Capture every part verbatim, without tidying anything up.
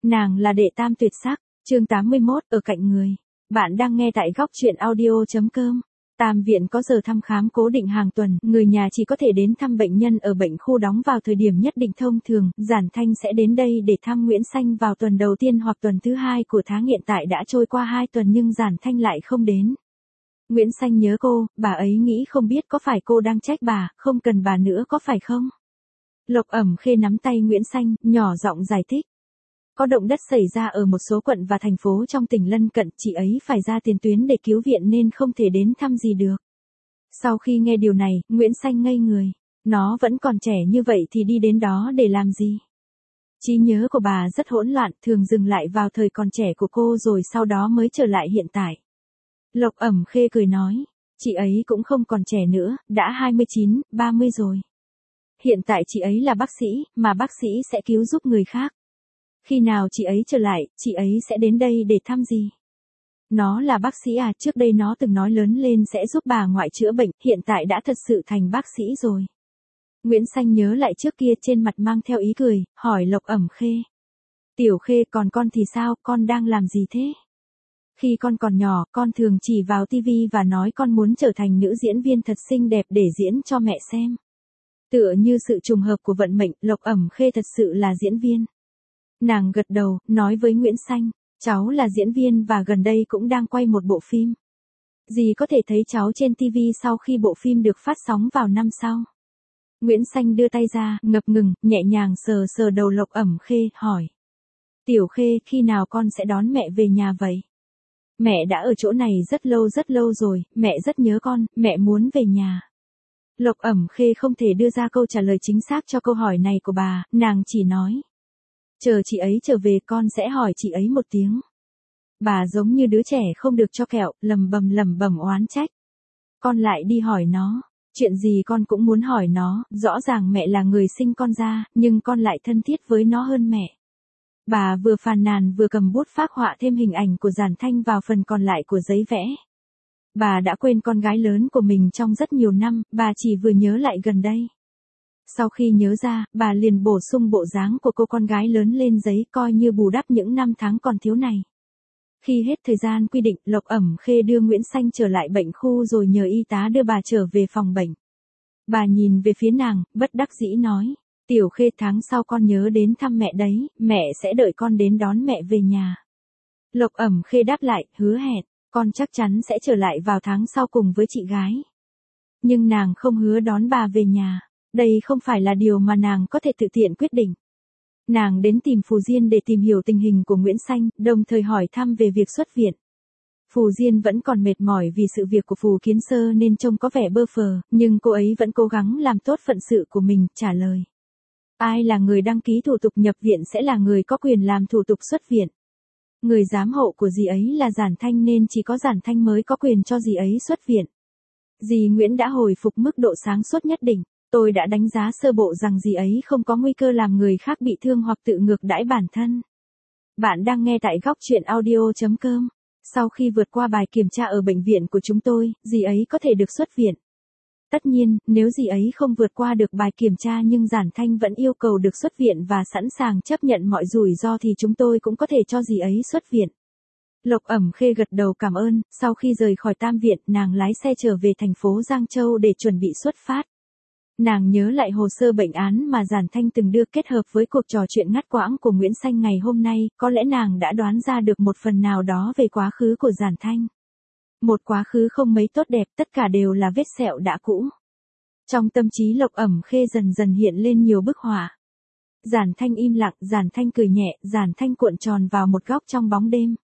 Nàng là đệ tam tuyệt sắc, chương tám mươi mốt, ở cạnh người. Bạn đang nghe tại góc truyện audio.com. Tam viện có giờ thăm khám cố định hàng tuần, người nhà chỉ có thể đến thăm bệnh nhân ở bệnh khu đóng vào thời điểm nhất định thông thường, Giản Thanh sẽ đến đây để thăm Nguyễn Xanh vào tuần đầu tiên hoặc tuần thứ hai của tháng, hiện tại đã trôi qua hai tuần nhưng Giản Thanh lại không đến. Nguyễn Xanh nhớ cô, bà ấy nghĩ không biết có phải cô đang trách bà, không cần bà nữa có phải không? Lộc Ẩm Khê nắm tay Nguyễn Xanh, nhỏ giọng giải thích. Có động đất xảy ra ở một số quận và thành phố trong tỉnh lân cận, chị ấy phải ra tiền tuyến để cứu viện nên không thể đến thăm gì được. Sau khi nghe điều này, Nguyễn Xanh ngây người. Nó vẫn còn trẻ như vậy thì đi đến đó để làm gì? Trí nhớ của bà rất hỗn loạn, thường dừng lại vào thời còn trẻ của cô rồi sau đó mới trở lại hiện tại. Lộc Ẩm Khê cười nói, chị ấy cũng không còn trẻ nữa, đã hai mươi chín, ba mươi rồi. Hiện tại chị ấy là bác sĩ, mà bác sĩ sẽ cứu giúp người khác. Khi nào chị ấy trở lại, chị ấy sẽ đến đây để thăm gì? Nó là bác sĩ à, trước đây nó từng nói lớn lên sẽ giúp bà ngoại chữa bệnh, hiện tại đã thật sự thành bác sĩ rồi. Nguyễn Xanh nhớ lại trước kia, trên mặt mang theo ý cười, hỏi Lộc Ẩm Khê. Tiểu Khê, còn con thì sao, con đang làm gì thế? Khi con còn nhỏ, con thường chỉ vào tivi và nói con muốn trở thành nữ diễn viên thật xinh đẹp để diễn cho mẹ xem. Tựa như sự trùng hợp của vận mệnh, Lộc Ẩm Khê thật sự là diễn viên. Nàng gật đầu, nói với Nguyễn Xanh, cháu là diễn viên và gần đây cũng đang quay một bộ phim. Dì có thể thấy cháu trên tivi sau khi bộ phim được phát sóng vào năm sau. Nguyễn Xanh đưa tay ra, ngập ngừng, nhẹ nhàng sờ sờ đầu Lộc Ẩm Khê, hỏi. Tiểu Khê, khi nào con sẽ đón mẹ về nhà vậy? Mẹ đã ở chỗ này rất lâu rất lâu rồi, mẹ rất nhớ con, mẹ muốn về nhà. Lộc Ẩm Khê không thể đưa ra câu trả lời chính xác cho câu hỏi này của bà, nàng chỉ nói. Chờ chị ấy trở về con sẽ hỏi chị ấy một tiếng. Bà giống như đứa trẻ không được cho kẹo, lầm bầm lầm bầm oán trách. Con lại đi hỏi nó, chuyện gì con cũng muốn hỏi nó, rõ ràng mẹ là người sinh con ra, nhưng con lại thân thiết với nó hơn mẹ. Bà vừa phàn nàn vừa cầm bút phác họa thêm hình ảnh của Giản Thanh vào phần còn lại của giấy vẽ. Bà đã quên con gái lớn của mình trong rất nhiều năm, bà chỉ vừa nhớ lại gần đây. Sau khi nhớ ra, bà liền bổ sung bộ dáng của cô con gái lớn lên giấy, coi như bù đắp những năm tháng còn thiếu này. Khi hết thời gian quy định, Lộc Ẩm Khê đưa Nguyễn Xanh trở lại bệnh khu rồi nhờ y tá đưa bà trở về phòng bệnh. Bà nhìn về phía nàng, bất đắc dĩ nói, Tiểu Khê, tháng sau con nhớ đến thăm mẹ đấy, mẹ sẽ đợi con đến đón mẹ về nhà. Lộc Ẩm Khê đáp lại, hứa hẹn, con chắc chắn sẽ trở lại vào tháng sau cùng với chị gái. Nhưng nàng không hứa đón bà về nhà. Đây không phải là điều mà nàng có thể tự tiện quyết định. Nàng đến tìm Phù Diên để tìm hiểu tình hình của Nguyễn Xanh, đồng thời hỏi thăm về việc xuất viện. Phù Diên vẫn còn mệt mỏi vì sự việc của Phù Kiến Sơ nên trông có vẻ bơ phờ, nhưng cô ấy vẫn cố gắng làm tốt phận sự của mình, trả lời. Ai là người đăng ký thủ tục nhập viện sẽ là người có quyền làm thủ tục xuất viện. Người giám hộ của dì ấy là Giản Thanh nên chỉ có Giản Thanh mới có quyền cho dì ấy xuất viện. Dì Nguyễn đã hồi phục mức độ sáng suốt nhất định. Tôi đã đánh giá sơ bộ rằng dì ấy không có nguy cơ làm người khác bị thương hoặc tự ngược đãi bản thân. Bạn đang nghe tại góc truyện audio.com. Sau khi vượt qua bài kiểm tra ở bệnh viện của chúng tôi, dì ấy có thể được xuất viện. Tất nhiên, nếu dì ấy không vượt qua được bài kiểm tra nhưng Giản Thanh vẫn yêu cầu được xuất viện và sẵn sàng chấp nhận mọi rủi ro thì chúng tôi cũng có thể cho dì ấy xuất viện. Lộc Ẩm Khê gật đầu cảm ơn, sau khi rời khỏi Tam viện, nàng lái xe trở về thành phố Giang Châu để chuẩn bị xuất phát. Nàng nhớ lại hồ sơ bệnh án mà Giản Thanh từng đưa kết hợp với cuộc trò chuyện ngắt quãng của Nguyễn Xanh ngày hôm nay, có lẽ nàng đã đoán ra được một phần nào đó về quá khứ của Giản Thanh. Một quá khứ không mấy tốt đẹp, tất cả đều là vết sẹo đã cũ. Trong tâm trí Lộc Ẩm Khê dần dần hiện lên nhiều bức họa. Giản Thanh im lặng, Giản Thanh cười nhẹ, Giản Thanh cuộn tròn vào một góc trong bóng đêm.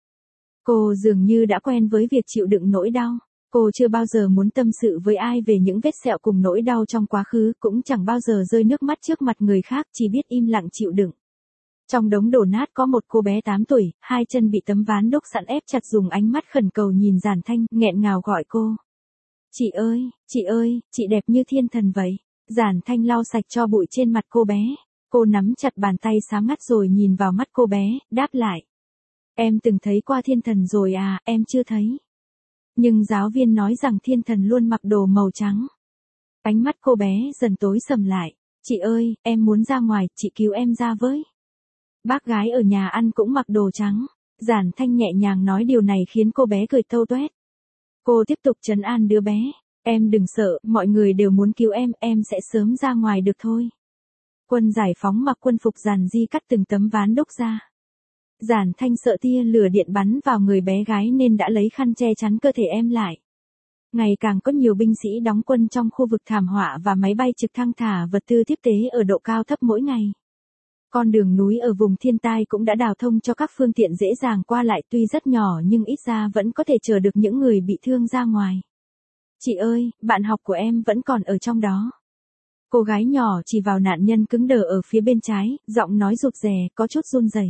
Cô dường như đã quen với việc chịu đựng nỗi đau. Cô chưa bao giờ muốn tâm sự với ai về những vết sẹo cùng nỗi đau trong quá khứ, cũng chẳng bao giờ rơi nước mắt trước mặt người khác, chỉ biết im lặng chịu đựng. Trong đống đổ nát có một cô bé tám tuổi, hai chân bị tấm ván đúc sẵn ép chặt, dùng ánh mắt khẩn cầu nhìn Giản Thanh, nghẹn ngào gọi cô. Chị ơi, chị ơi, chị đẹp như thiên thần vậy. Giản Thanh lau sạch cho bụi trên mặt cô bé. Cô nắm chặt bàn tay sáng ngắt rồi nhìn vào mắt cô bé, đáp lại. Em từng thấy qua thiên thần rồi à, em chưa thấy. Nhưng giáo viên nói rằng thiên thần luôn mặc đồ màu trắng. Ánh mắt cô bé dần tối sầm lại. Chị ơi, em muốn ra ngoài, chị cứu em ra với. Bác gái ở nhà ăn cũng mặc đồ trắng. Giản Thanh nhẹ nhàng nói điều này khiến cô bé cười tâu toét. Cô tiếp tục trấn an đứa bé. Em đừng sợ, mọi người đều muốn cứu em, em sẽ sớm ra ngoài được thôi. Quân giải phóng mặc quân phục giản di cắt từng tấm ván đúc ra. Giản Thanh sợ tia lửa điện bắn vào người bé gái nên đã lấy khăn che chắn cơ thể em lại. Ngày càng có nhiều binh sĩ đóng quân trong khu vực thảm họa và máy bay trực thăng thả vật tư tiếp tế ở độ cao thấp mỗi ngày. Con đường núi ở vùng thiên tai cũng đã đào thông cho các phương tiện dễ dàng qua lại, tuy rất nhỏ nhưng ít ra vẫn có thể chở được những người bị thương ra ngoài. Chị ơi, bạn học của em vẫn còn ở trong đó. Cô gái nhỏ chỉ vào nạn nhân cứng đờ ở phía bên trái, giọng nói rụt rè, có chút run rẩy.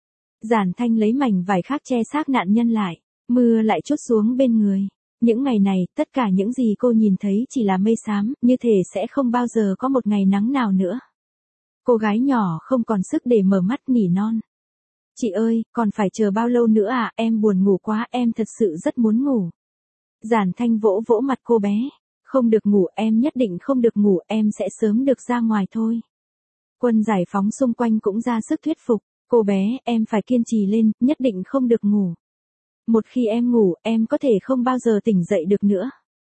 Giản Thanh lấy mảnh vải khác che xác nạn nhân lại, mưa lại trút xuống bên người. Những ngày này, tất cả những gì cô nhìn thấy chỉ là mây xám, như thể sẽ không bao giờ có một ngày nắng nào nữa. Cô gái nhỏ không còn sức để mở mắt nỉ non. Chị ơi, còn phải chờ bao lâu nữa à, em buồn ngủ quá, em thật sự rất muốn ngủ. Giản Thanh vỗ vỗ mặt cô bé. Không được ngủ, em nhất định không được ngủ, em sẽ sớm được ra ngoài thôi. Quân giải phóng xung quanh cũng ra sức thuyết phục. Cô bé, em phải kiên trì lên, nhất định không được ngủ. Một khi em ngủ, em có thể không bao giờ tỉnh dậy được nữa.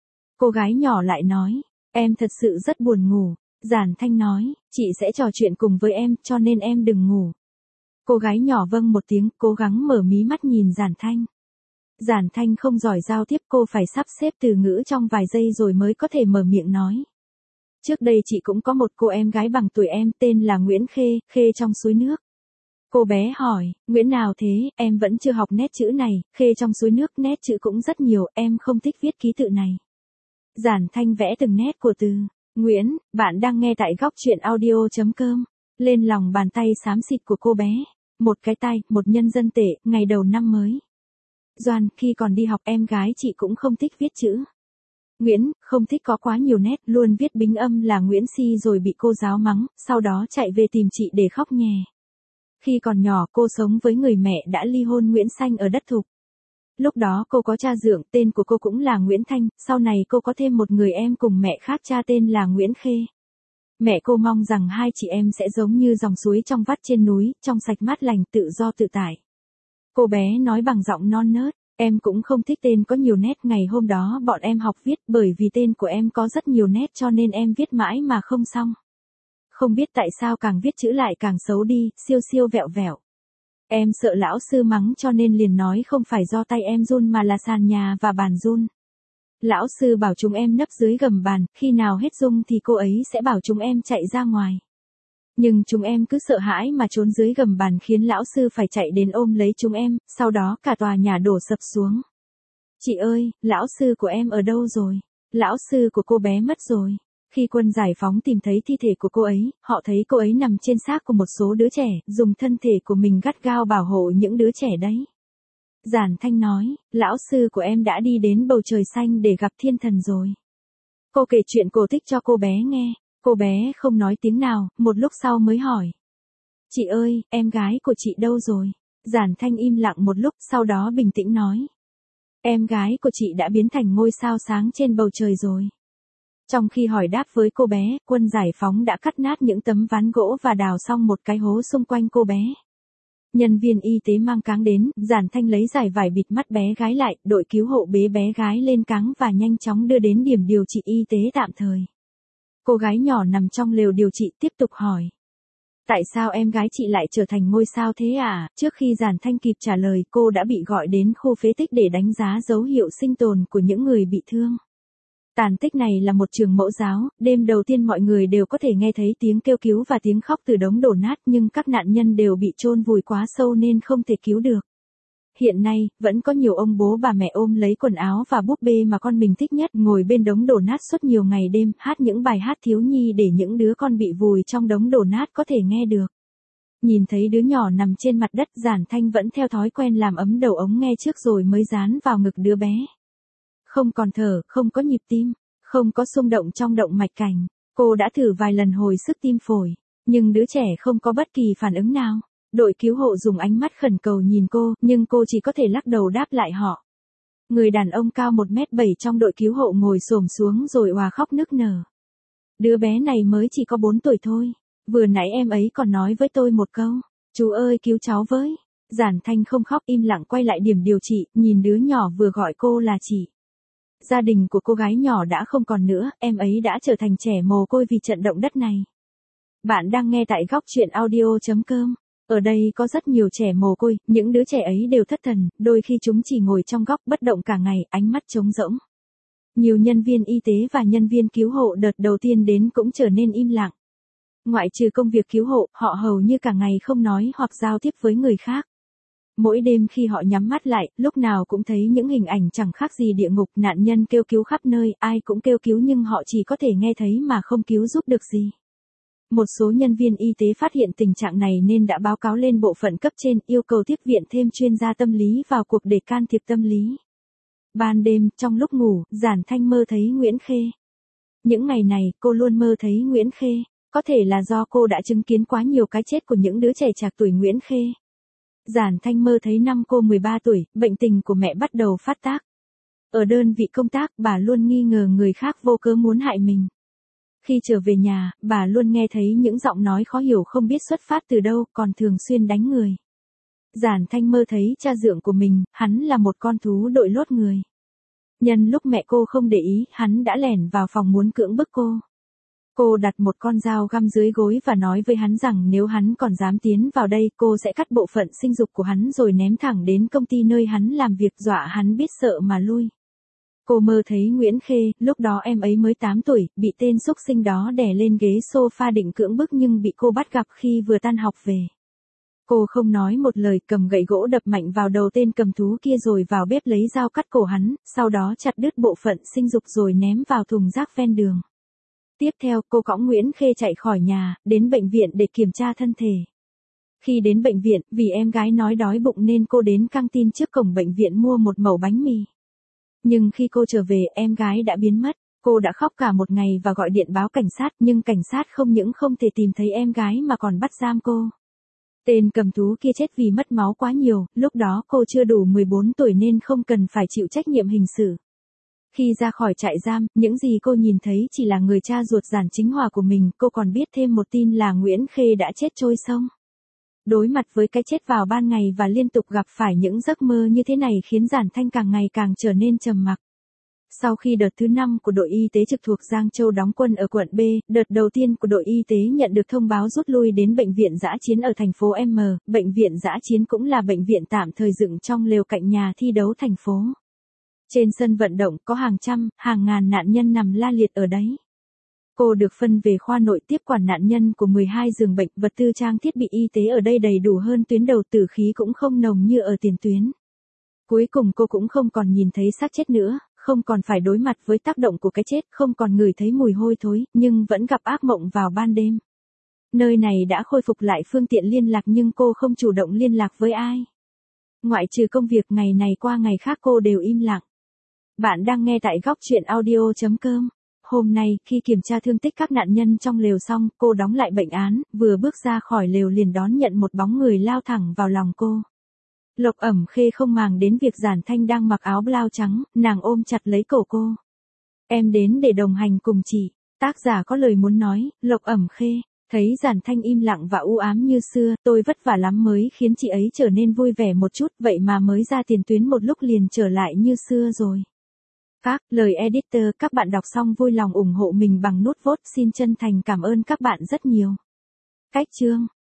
Cô gái nhỏ lại nói, em thật sự rất buồn ngủ. Giản Thanh nói, chị sẽ trò chuyện cùng với em, cho nên em đừng ngủ. Cô gái nhỏ vâng một tiếng, cố gắng mở mí mắt nhìn Giản Thanh. Giản Thanh không giỏi giao tiếp, cô phải sắp xếp từ ngữ trong vài giây rồi mới có thể mở miệng nói. Trước đây chị cũng có một cô em gái bằng tuổi em, tên là Nguyễn Khê, Khê trong suối nước. Cô bé hỏi, Nguyễn nào thế, em vẫn chưa học nét chữ này, Khê trong suối nước, nét chữ cũng rất nhiều, em không thích viết ký tự này. Giản Thanh vẽ từng nét của từ. Nguyễn, bạn đang nghe tại góc truyện audio chấm com. Lên lòng bàn tay xám xịt của cô bé. Một cái tay, một nhân dân tệ, ngày đầu năm mới. Doan, khi còn đi học em gái chị cũng không thích viết chữ. Nguyễn, không thích có quá nhiều nét, luôn viết bính âm là Nguyễn Si rồi bị cô giáo mắng, sau đó chạy về tìm chị để khóc nhè. Khi còn nhỏ cô sống với người mẹ đã ly hôn Nguyễn Xanh ở đất Thục. Lúc đó cô có cha dượng, tên của cô cũng là Nguyễn Thanh, sau này cô có thêm một người em cùng mẹ khác cha tên là Nguyễn Khê. Mẹ cô mong rằng hai chị em sẽ giống như dòng suối trong vắt trên núi, trong sạch mát lành, tự do tự tại. Cô bé nói bằng giọng non nớt, em cũng không thích tên có nhiều nét, ngày hôm đó bọn em học viết, bởi vì tên của em có rất nhiều nét cho nên em viết mãi mà không xong. Không biết tại sao càng viết chữ lại càng xấu đi, siêu siêu vẹo vẹo. Em sợ lão sư mắng cho nên liền nói không phải do tay em run mà là sàn nhà và bàn run. Lão sư bảo chúng em nấp dưới gầm bàn, khi nào hết rung thì cô ấy sẽ bảo chúng em chạy ra ngoài. Nhưng chúng em cứ sợ hãi mà trốn dưới gầm bàn khiến lão sư phải chạy đến ôm lấy chúng em, sau đó cả tòa nhà đổ sập xuống. Chị ơi, lão sư của em ở đâu rồi? Lão sư của cô bé mất rồi. Khi quân giải phóng tìm thấy thi thể của cô ấy, họ thấy cô ấy nằm trên xác của một số đứa trẻ, dùng thân thể của mình gắt gao bảo hộ những đứa trẻ đấy. Giản Thanh nói, lão sư của em đã đi đến bầu trời xanh để gặp thiên thần rồi. Cô kể chuyện cổ tích cho cô bé nghe, cô bé không nói tiếng nào, một lúc sau mới hỏi. Chị ơi, em gái của chị đâu rồi? Giản Thanh im lặng một lúc, sau đó bình tĩnh nói. Em gái của chị đã biến thành ngôi sao sáng trên bầu trời rồi. Trong khi hỏi đáp với cô bé, quân giải phóng đã cắt nát những tấm ván gỗ và đào xong một cái hố xung quanh cô bé. Nhân viên y tế mang cáng đến, Giản Thanh lấy giải vải bịt mắt bé gái lại, đội cứu hộ bế bé gái lên cáng và nhanh chóng đưa đến điểm điều trị y tế tạm thời. Cô gái nhỏ nằm trong lều điều trị tiếp tục hỏi. Tại sao em gái chị lại trở thành ngôi sao thế à? Trước khi Giản Thanh kịp trả lời, cô đã bị gọi đến khu phế tích để đánh giá dấu hiệu sinh tồn của những người bị thương. Tàn tích này là một trường mẫu giáo, đêm đầu tiên mọi người đều có thể nghe thấy tiếng kêu cứu và tiếng khóc từ đống đổ nát, nhưng các nạn nhân đều bị chôn vùi quá sâu nên không thể cứu được. Hiện nay, vẫn có nhiều ông bố bà mẹ ôm lấy quần áo và búp bê mà con mình thích nhất, ngồi bên đống đổ nát suốt nhiều ngày đêm, hát những bài hát thiếu nhi để những đứa con bị vùi trong đống đổ nát có thể nghe được. Nhìn thấy đứa nhỏ nằm trên mặt đất, Giản Thanh vẫn theo thói quen làm ấm đầu ống nghe trước rồi mới dán vào ngực đứa bé. Không còn thở, không có nhịp tim, không có xung động trong động mạch cảnh. Cô đã thử vài lần hồi sức tim phổi, nhưng đứa trẻ không có bất kỳ phản ứng nào. Đội cứu hộ dùng ánh mắt khẩn cầu nhìn cô, nhưng cô chỉ có thể lắc đầu đáp lại họ. Người đàn ông cao một mét bảy trong đội cứu hộ ngồi xổm xuống rồi òa khóc nức nở. Đứa bé này mới chỉ có bốn tuổi thôi. Vừa nãy em ấy còn nói với tôi một câu. Chú ơi cứu cháu với. Giản Thanh không khóc, im lặng quay lại điểm điều trị, nhìn đứa nhỏ vừa gọi cô là chị. Gia đình của cô gái nhỏ đã không còn nữa, em ấy đã trở thành trẻ mồ côi vì trận động đất này. Bạn đang nghe tại góc truyện audio.com. Ở đây có rất nhiều trẻ mồ côi, những đứa trẻ ấy đều thất thần, đôi khi chúng chỉ ngồi trong góc bất động cả ngày, ánh mắt trống rỗng. Nhiều nhân viên y tế và nhân viên cứu hộ đợt đầu tiên đến cũng trở nên im lặng. Ngoại trừ công việc cứu hộ, họ hầu như cả ngày không nói hoặc giao tiếp với người khác. Mỗi đêm khi họ nhắm mắt lại, lúc nào cũng thấy những hình ảnh chẳng khác gì địa ngục, nạn nhân kêu cứu khắp nơi, ai cũng kêu cứu nhưng họ chỉ có thể nghe thấy mà không cứu giúp được gì. Một số nhân viên y tế phát hiện tình trạng này nên đã báo cáo lên bộ phận cấp trên, yêu cầu tiếp viện thêm chuyên gia tâm lý vào cuộc để can thiệp tâm lý. Ban đêm, trong lúc ngủ, Giản Thanh mơ thấy Nguyễn Khê. Những ngày này, cô luôn mơ thấy Nguyễn Khê. Có thể là do cô đã chứng kiến quá nhiều cái chết của những đứa trẻ trạc tuổi Nguyễn Khê. Giản Thanh mơ thấy năm cô mười ba tuổi, bệnh tình của mẹ bắt đầu phát tác. Ở đơn vị công tác, bà luôn nghi ngờ người khác vô cớ muốn hại mình. Khi trở về nhà, bà luôn nghe thấy những giọng nói khó hiểu không biết xuất phát từ đâu, còn thường xuyên đánh người. Giản Thanh mơ thấy cha dượng của mình, hắn là một con thú đội lốt người. Nhân lúc mẹ cô không để ý, hắn đã lẻn vào phòng muốn cưỡng bức cô. Cô đặt một con dao găm dưới gối và nói với hắn rằng nếu hắn còn dám tiến vào đây, cô sẽ cắt bộ phận sinh dục của hắn rồi ném thẳng đến công ty nơi hắn làm việc, dọa hắn biết sợ mà lui. Cô mơ thấy Nguyễn Khê, lúc đó em ấy mới tám tuổi, bị tên xúc sinh đó đè lên ghế sofa định cưỡng bức nhưng bị cô bắt gặp khi vừa tan học về. Cô không nói một lời, cầm gậy gỗ đập mạnh vào đầu tên cầm thú kia rồi vào bếp lấy dao cắt cổ hắn, sau đó chặt đứt bộ phận sinh dục rồi ném vào thùng rác ven đường. Tiếp theo, cô cõng Nguyễn Khê chạy khỏi nhà, đến bệnh viện để kiểm tra thân thể. Khi đến bệnh viện, vì em gái nói đói bụng nên cô đến căng tin trước cổng bệnh viện mua một mẩu bánh mì. Nhưng khi cô trở về, em gái đã biến mất. Cô đã khóc cả một ngày và gọi điện báo cảnh sát, nhưng cảnh sát không những không thể tìm thấy em gái mà còn bắt giam cô. Tên cầm thú kia chết vì mất máu quá nhiều, lúc đó cô chưa đủ mười bốn tuổi nên không cần phải chịu trách nhiệm hình sự. Khi ra khỏi trại giam, những gì cô nhìn thấy chỉ là người cha ruột Giản Chính Hòa của mình, cô còn biết thêm một tin là Nguyễn Khê đã chết trôi sông. Đối mặt với cái chết vào ban ngày và liên tục gặp phải những giấc mơ như thế này khiến Giản Thanh càng ngày càng trở nên trầm mặc. Sau khi đợt thứ năm của đội y tế trực thuộc Giang Châu đóng quân ở quận B, đợt đầu tiên của đội y tế nhận được thông báo rút lui đến bệnh viện dã chiến ở thành phố M, bệnh viện dã chiến cũng là bệnh viện tạm thời dựng trong lều cạnh nhà thi đấu thành phố. Trên sân vận động có hàng trăm, hàng ngàn nạn nhân nằm la liệt ở đấy. Cô được phân về khoa nội tiếp quản nạn nhân của mười hai giường bệnh, vật tư trang thiết bị y tế ở đây đầy đủ hơn tuyến đầu, tử khí cũng không nồng như ở tiền tuyến. Cuối cùng cô cũng không còn nhìn thấy xác chết nữa, không còn phải đối mặt với tác động của cái chết, không còn ngửi thấy mùi hôi thối, nhưng vẫn gặp ác mộng vào ban đêm. Nơi này đã khôi phục lại phương tiện liên lạc nhưng cô không chủ động liên lạc với ai. Ngoại trừ công việc, ngày này qua ngày khác cô đều im lặng. Bạn đang nghe tại góc truyện audio.com. Hôm nay, khi kiểm tra thương tích các nạn nhân trong lều xong, cô đóng lại bệnh án, vừa bước ra khỏi lều liền đón nhận một bóng người lao thẳng vào lòng cô. Lộc Ẩm Khê không màng đến việc Giản Thanh đang mặc áo blau trắng, nàng ôm chặt lấy cổ cô. Em đến để đồng hành cùng chị. Tác giả có lời muốn nói, Lộc Ẩm Khê. Thấy Giản Thanh im lặng và u ám như xưa, tôi vất vả lắm mới khiến chị ấy trở nên vui vẻ một chút, vậy mà mới ra tiền tuyến một lúc liền trở lại như xưa rồi. Các lời editor, các bạn đọc xong vui lòng ủng hộ mình bằng nút vote, xin chân thành cảm ơn các bạn rất nhiều. Cách chương